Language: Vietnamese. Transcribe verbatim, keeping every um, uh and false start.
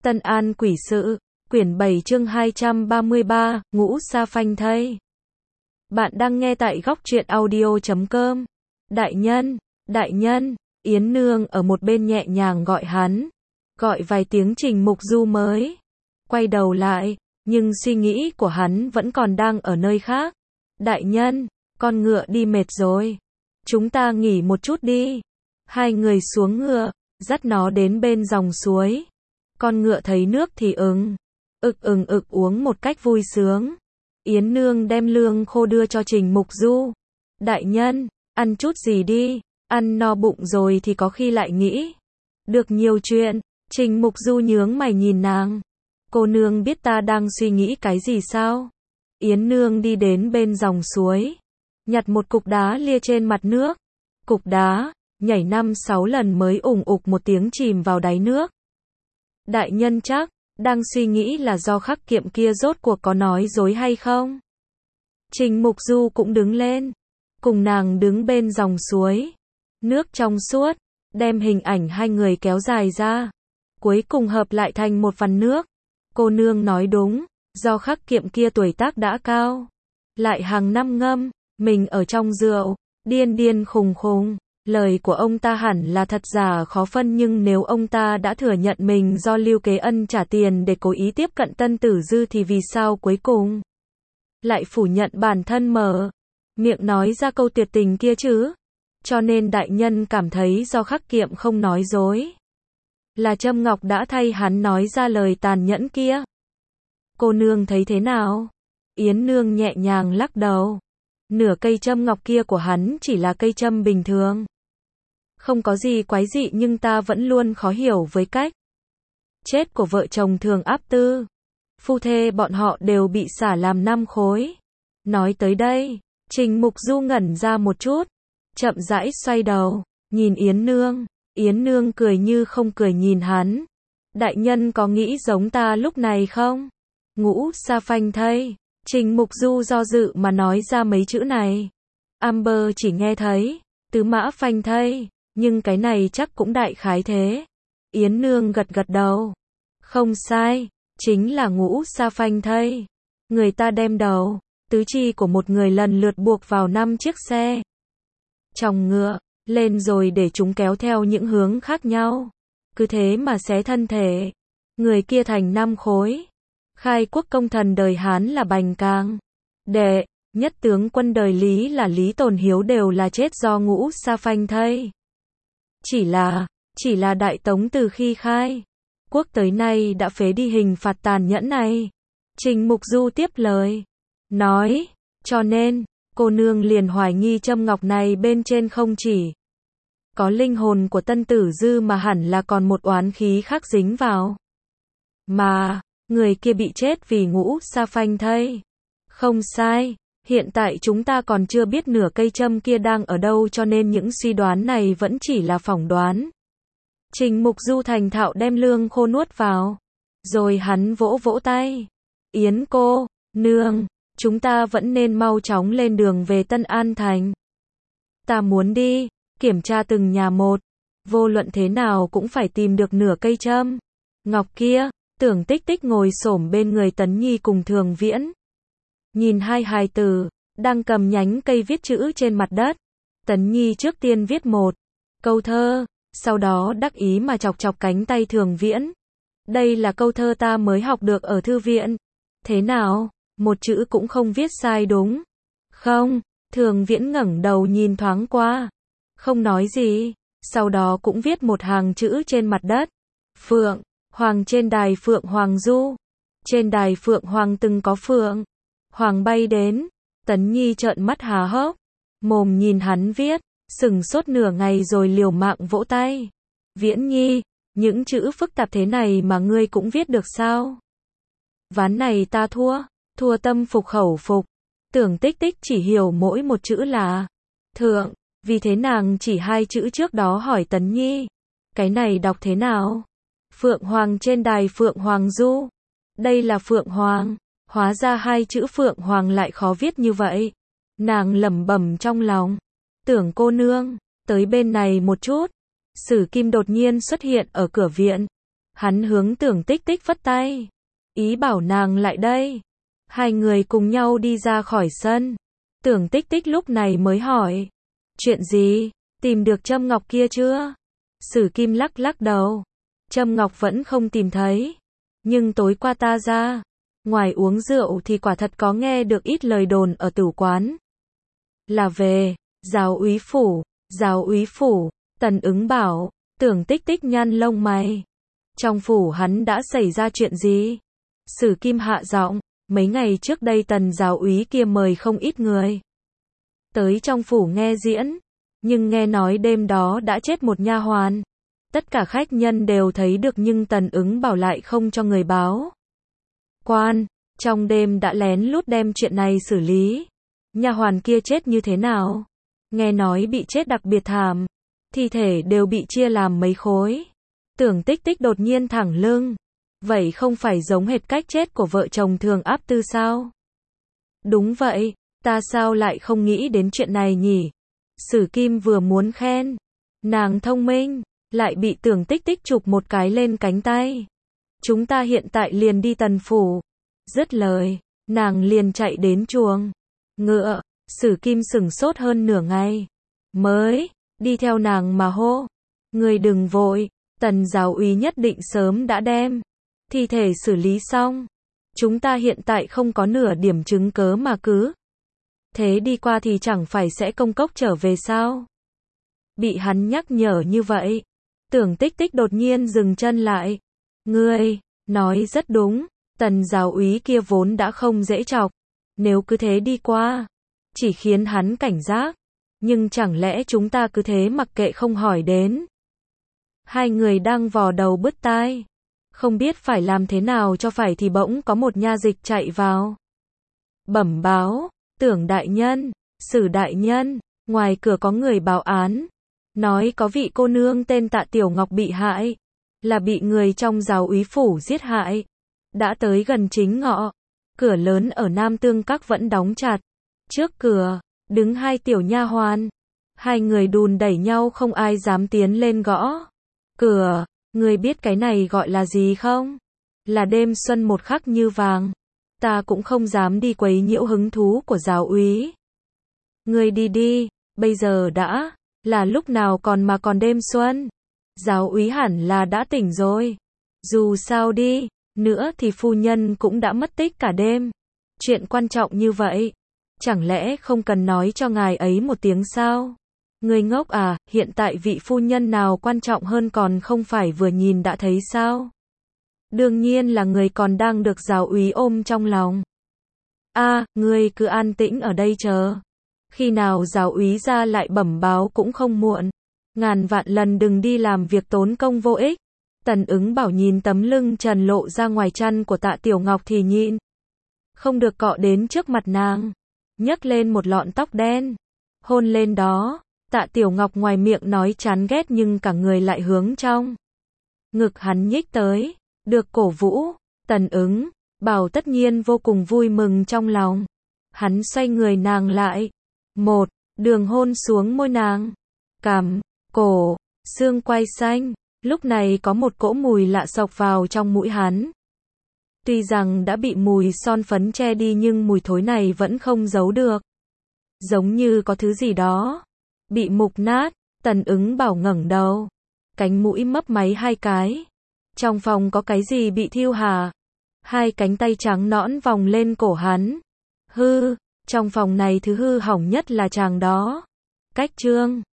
Tân An quỷ sự, quyển bảy chương hai trăm ba mươi ba, ngũ sa phanh thây. Bạn đang nghe tại góc truyện audio chấm com. Đại nhân, đại nhân, Yến Nương ở một bên nhẹ nhàng gọi hắn. Gọi vài tiếng Trình Mục Du mới quay đầu lại, nhưng suy nghĩ của hắn vẫn còn đang ở nơi khác. Đại nhân, con ngựa đi mệt rồi. Chúng ta nghỉ một chút đi. Hai người xuống ngựa, dắt nó đến bên dòng suối. Con ngựa thấy nước thì ừng, ực ừng ực uống một cách vui sướng. Yến Nương đem lương khô đưa cho Trình Mục Du. Đại nhân, ăn chút gì đi, ăn no bụng rồi thì có khi lại nghĩ được nhiều chuyện. Trình Mục Du nhướng mày nhìn nàng. Cô nương biết ta đang suy nghĩ cái gì sao? Yến Nương đi đến bên dòng suối, nhặt một cục đá lia trên mặt nước. Cục đá nhảy năm sáu lần mới ủng ục một tiếng chìm vào đáy nước. Đại nhân chắc đang suy nghĩ là do Khắc Kiệm kia rốt cuộc có nói dối hay không? Trình Mục Du cũng đứng lên, cùng nàng đứng bên dòng suối. Nước trong suốt, đem hình ảnh hai người kéo dài ra, cuối cùng hợp lại thành một phần nước. Cô nương nói đúng, do Khắc Kiệm kia tuổi tác đã cao, lại hàng năm ngâm mình ở trong rượu, điên điên khùng khùng. Lời của ông ta hẳn là thật giả khó phân, nhưng nếu ông ta đã thừa nhận mình do Lưu Kế Ân trả tiền để cố ý tiếp cận Tân Tử Dư thì vì sao cuối cùng lại phủ nhận bản thân mở miệng nói ra câu tuyệt tình kia chứ? Cho nên đại nhân cảm thấy do Khắc Kiệm không nói dối, là Trâm Ngọc đã thay hắn nói ra lời tàn nhẫn kia. Cô nương thấy thế nào? Yến Nương nhẹ nhàng lắc đầu. Nửa cây châm ngọc kia của hắn chỉ là cây châm bình thường, không có gì quái dị, nhưng ta vẫn luôn khó hiểu với cách chết của vợ chồng Thường Áp Tư. Phu thê bọn họ đều bị xả làm năm khối. Nói tới đây, Trình Mục Du ngẩn ra một chút, chậm rãi xoay đầu, nhìn Yến Nương. Yến Nương cười như không cười nhìn hắn. Đại nhân có nghĩ giống ta lúc này không? Ngũ sa phanh thây. Trình Mục Du do dự mà nói ra mấy chữ này. Amber chỉ nghe thấy tứ mã phanh thây, nhưng cái này chắc cũng đại khái thế. Yến Nương gật gật đầu. Không sai, chính là ngũ sa phanh thây. Người ta đem đầu, tứ chi của một người lần lượt buộc vào năm chiếc xe chồng ngựa lên, rồi để chúng kéo theo những hướng khác nhau. Cứ thế mà xé thân thể người kia thành năm khối. Khai quốc công thần đời Hán là Bành Càng, đệ nhất tướng quân đời Lý là Lý Tồn Hiếu đều là chết do ngũ sa phanh thây. Chỉ là, chỉ là Đại Tống từ khi khai quốc tới nay đã phế đi hình phạt tàn nhẫn này. Trình Mục Du tiếp lời, nói, cho nên, cô nương liền hoài nghi châm ngọc này bên trên không chỉ có linh hồn của Tân Tử Dư mà hẳn là còn một oán khí khác dính vào. Mà người kia bị chết vì ngũ sa phanh thây. Không sai, hiện tại chúng ta còn chưa biết nửa cây châm kia đang ở đâu, cho nên những suy đoán này vẫn chỉ là phỏng đoán. Trình Mục Du thành thạo đem lương khô nuốt vào, rồi hắn vỗ vỗ tay. Yến cô nương, chúng ta vẫn nên mau chóng lên đường về Tân An Thành. Ta muốn đi kiểm tra từng nhà một, vô luận thế nào cũng phải tìm được nửa cây châm ngọc kia. Tưởng Tích Tích ngồi xổm bên người Tấn Nhi cùng Thường Viễn, nhìn hai hài tử đang cầm nhánh cây viết chữ trên mặt đất. Tấn Nhi trước tiên viết một câu thơ, sau đó đắc ý mà chọc chọc cánh tay Thường Viễn. Đây là câu thơ ta mới học được ở thư viện. Thế nào, một chữ cũng không viết sai đúng không? Thường Viễn ngẩng đầu nhìn thoáng qua, không nói gì, sau đó cũng viết một hàng chữ trên mặt đất. Phượng Hoàng, trên đài Phượng Hoàng du, trên đài Phượng Hoàng từng có Phượng Hoàng bay đến. Tấn Nhi trợn mắt há hốc mồm nhìn hắn viết, sừng sốt nửa ngày rồi liều mạng vỗ tay. Viễn Nhi, những chữ phức tạp thế này mà ngươi cũng viết được sao? Ván này ta thua, thua tâm phục khẩu phục. Tưởng Tích Tích chỉ hiểu mỗi một chữ là thượng, vì thế nàng chỉ hai chữ trước đó hỏi Tấn Nhi, cái này đọc thế nào? Phượng Hoàng, trên đài Phượng Hoàng du. Đây là Phượng Hoàng, hóa ra hai chữ Phượng Hoàng lại khó viết như vậy. Nàng lẩm bẩm trong lòng. Tưởng cô nương, tới bên này một chút. Sử Kim đột nhiên xuất hiện ở cửa viện. Hắn hướng Tưởng Tích Tích phất tay, ý bảo nàng lại đây. Hai người cùng nhau đi ra khỏi sân. Tưởng Tích Tích lúc này mới hỏi, chuyện gì, tìm được châm ngọc kia chưa? Sử Kim lắc lắc đầu, châm ngọc vẫn không tìm thấy. Nhưng tối qua ta ra, ngoài uống rượu thì quả thật có nghe được ít lời đồn ở tử quán. Là về, giáo úy phủ, giáo úy phủ, Tần Ứng bảo. Tưởng Tích Tích nhăn lông mày. Trong phủ hắn đã xảy ra chuyện gì? Sử Kim hạ giọng, mấy ngày trước đây Tần giáo úy kia mời không ít người tới trong phủ nghe diễn, nhưng nghe nói đêm đó đã chết một nha hoàn. Tất cả khách nhân đều thấy được nhưng Tần Ứng bảo lại không cho người báo. Quan, trong đêm đã lén lút đem chuyện này xử lý. Nha hoàn kia chết như thế nào? Nghe nói bị chết đặc biệt thảm, thi thể đều bị chia làm mấy khối. Tưởng Tích Tích đột nhiên thẳng lưng. Vậy không phải giống hệt cách chết của vợ chồng Thường Áp Tư sao? Đúng vậy, ta sao lại không nghĩ đến chuyện này nhỉ? Sử Kim vừa muốn khen nàng thông minh, lại bị Tưởng Tích Tích chụp một cái lên cánh tay. Chúng ta hiện tại liền đi Tần phủ. Dứt lời, nàng liền chạy đến chuồng ngựa. Sử Kim sửng sốt hơn nửa ngày, mới đi theo nàng mà hô, người đừng vội, Tần giáo úy nhất định sớm đã đem thi thể xử lý xong. Chúng ta hiện tại không có nửa điểm chứng cớ mà cứ thế đi qua thì chẳng phải sẽ công cốc trở về sao? Bị hắn nhắc nhở như vậy, Tưởng Tích Tích đột nhiên dừng chân lại. Ngươi nói rất đúng, Tần giáo úy kia vốn đã không dễ chọc, nếu cứ thế đi qua, chỉ khiến hắn cảnh giác. Nhưng chẳng lẽ chúng ta cứ thế mặc kệ không hỏi đến? Hai người đang vò đầu bứt tai, không biết phải làm thế nào cho phải thì bỗng có một nha dịch chạy vào. Bẩm báo, Tưởng đại nhân, Sử đại nhân, ngoài cửa có người báo án, nói có vị cô nương tên Tạ Tiểu Ngọc bị hại, là bị người trong giáo úy phủ giết hại. Đã tới gần chính ngọ, cửa lớn ở Nam Tương Các vẫn đóng chặt. Trước cửa đứng hai tiểu nha hoàn, hai người đùn đẩy nhau không ai dám tiến lên gõ cửa. Người biết cái này gọi là gì không? Là đêm xuân một khắc như vàng. Ta cũng không dám đi quấy nhiễu hứng thú của giáo úy. Người đi đi, bây giờ đã là lúc nào còn mà còn đêm xuân. Giáo úy hẳn là đã tỉnh rồi. Dù sao đi nữa thì phu nhân cũng đã mất tích cả đêm. Chuyện quan trọng như vậy, chẳng lẽ không cần nói cho ngài ấy một tiếng sao? Người ngốc à, hiện tại vị phu nhân nào quan trọng hơn còn không phải vừa nhìn đã thấy sao? Đương nhiên là người còn đang được giáo úy ôm trong lòng. A, à, ngươi cứ an tĩnh ở đây chờ. Khi nào giáo úy ra lại bẩm báo cũng không muộn. Ngàn vạn lần đừng đi làm việc tốn công vô ích. Tần Ứng bảo nhìn tấm lưng trần lộ ra ngoài chăn của Tạ Tiểu Ngọc thì nhịn không được cọ đến trước mặt nàng, nhấc lên một lọn tóc đen, hôn lên đó. Tạ Tiểu Ngọc ngoài miệng nói chán ghét nhưng cả người lại hướng trong ngực hắn nhích tới, được cổ vũ. Tần Ứng bảo tất nhiên vô cùng vui mừng trong lòng. Hắn xoay người nàng lại, một đường hôn xuống môi nàng, cằm, cổ, xương quai xanh. Lúc này có một cỗ mùi lạ xộc vào trong mũi hắn. Tuy rằng đã bị mùi son phấn che đi nhưng mùi thối này vẫn không giấu được. Giống như có thứ gì đó bị mục nát. Tần Ứng bảo ngẩng đầu, cánh mũi mấp máy hai cái. Trong phòng có cái gì bị thiêu hả? Hai cánh tay trắng nõn vòng lên cổ hắn. Hư, trong phòng này thứ hư hỏng nhất là chàng đó. Cách trương.